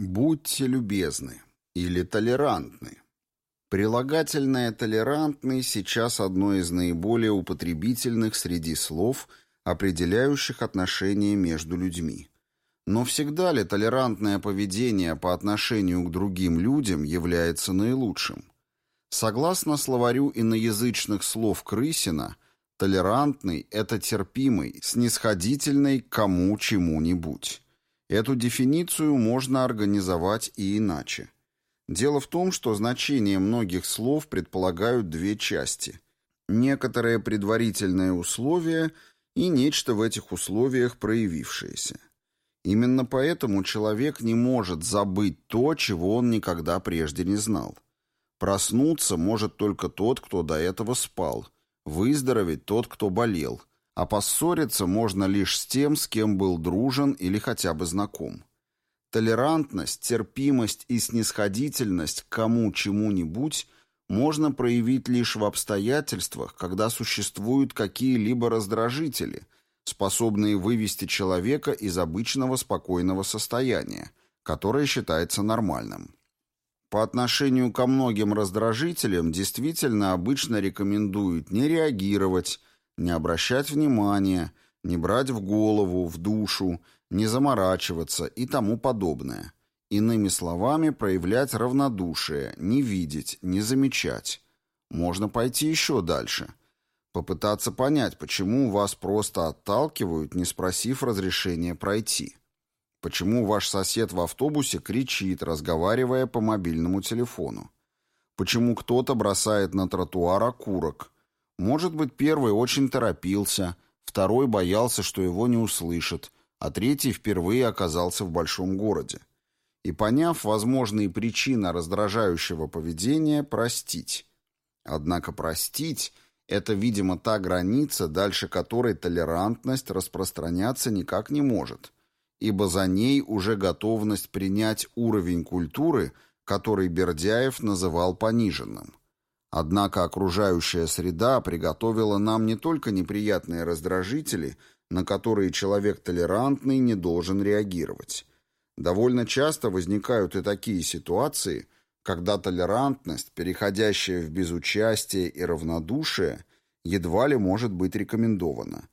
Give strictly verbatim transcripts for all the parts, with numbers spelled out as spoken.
Будьте любезны или толерантны. Прилагательное «толерантный» сейчас одно из наиболее употребительных среди слов, определяющих отношения между людьми. Но всегда ли толерантное поведение по отношению к другим людям является наилучшим? Согласно словарю иноязычных слов Крысина, толерантный – это терпимый, снисходительный к кому чему-нибудь. Эту дефиницию можно организовать и иначе. Дело в том, что значения многих слов предполагают две части. Некоторые предварительные условия и нечто в этих условиях проявившееся. Именно поэтому человек не может забыть то, чего он никогда прежде не знал. Проснуться может только тот, кто до этого спал, выздороветь тот, кто болел, а поссориться можно лишь с тем, с кем был дружен или хотя бы знаком. Толерантность, терпимость и снисходительность к кому чему-нибудь можно проявить лишь в обстоятельствах, когда существуют какие-либо раздражители, способные вывести человека из обычного спокойного состояния, которое считается нормальным. По отношению ко многим раздражителям действительно обычно рекомендуют не реагировать, не обращать внимания, не брать в голову, в душу, не заморачиваться и тому подобное. Иными словами, проявлять равнодушие, не видеть, не замечать. Можно пойти еще дальше. Попытаться понять, почему вас просто отталкивают, не спросив разрешения пройти. Почему ваш сосед в автобусе кричит, разговаривая по мобильному телефону. Почему кто-то бросает на тротуар окурок. Может быть, первый очень торопился, второй боялся, что его не услышат, а третий впервые оказался в большом городе. И, поняв возможные причины раздражающего поведения, простить. Однако простить – это, видимо, та граница, дальше которой толерантность распространяться никак не может, ибо за ней уже готовность принять уровень культуры, который Бердяев называл пониженным. Однако окружающая среда приготовила нам не только неприятные раздражители, на которые человек толерантный не должен реагировать. Довольно часто возникают и такие ситуации, когда толерантность, переходящая в безучастие и равнодушие, едва ли может быть рекомендована.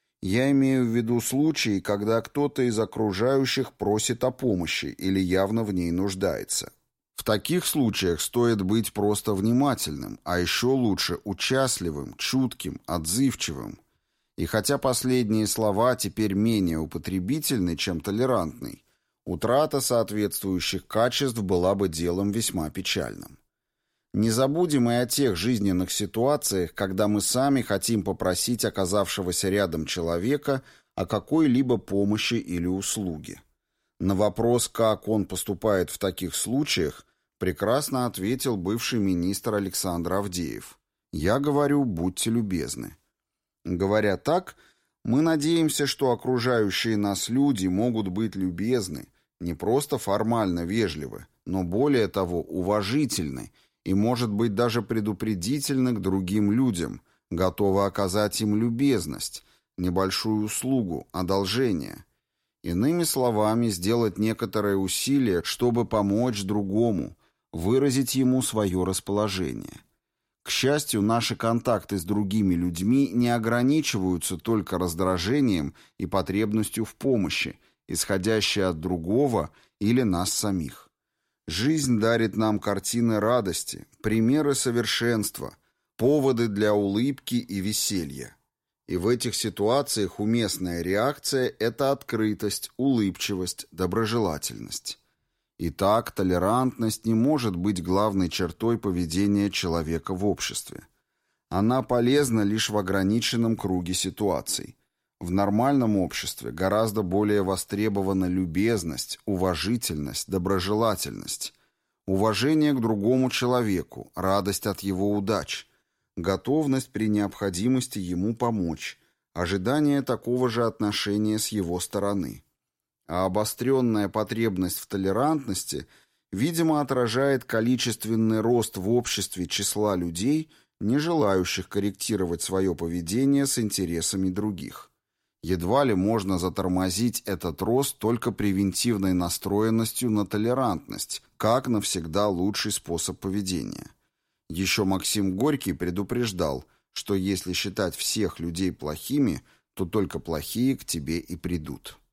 Я имею в виду случаи, когда кто-то из окружающих просит о помощи или явно в ней нуждается. В таких случаях стоит быть просто внимательным, а еще лучше участливым, чутким, отзывчивым. И хотя последние слова теперь менее употребительны, чем толерантный, утрата соответствующих качеств была бы делом весьма печальным. Не забудем и о тех жизненных ситуациях, когда мы сами хотим попросить оказавшегося рядом человека о какой-либо помощи или услуге. На вопрос, как он поступает в таких случаях, прекрасно ответил бывший министр Александр Авдеев. «Я говорю, будьте любезны». Говоря так, мы надеемся, что окружающие нас люди могут быть любезны, не просто формально вежливы, но более того, уважительны и, может быть, даже предупредительны к другим людям, готовы оказать им любезность, небольшую услугу, одолжение. Иными словами, сделать некоторое усилие, чтобы помочь другому, выразить ему свое расположение. К счастью, наши контакты с другими людьми не ограничиваются только раздражением и потребностью в помощи, исходящей от другого или нас самих. Жизнь дарит нам картины радости, примеры совершенства, поводы для улыбки и веселья. И в этих ситуациях уместная реакция – это открытость, улыбчивость, доброжелательность. Итак, толерантность не может быть главной чертой поведения человека в обществе. Она полезна лишь в ограниченном круге ситуаций. В нормальном обществе гораздо более востребована любезность, уважительность, доброжелательность, уважение к другому человеку, радость от его удач, готовность при необходимости ему помочь, ожидание такого же отношения с его стороны. А обостренная потребность в толерантности, видимо, отражает количественный рост в обществе числа людей, не желающих корректировать свое поведение с интересами других. Едва ли можно затормозить этот рост только превентивной настроенностью на толерантность, как навсегда лучший способ поведения. Еще Максим Горький предупреждал, что если считать всех людей плохими, то только плохие к тебе и придут.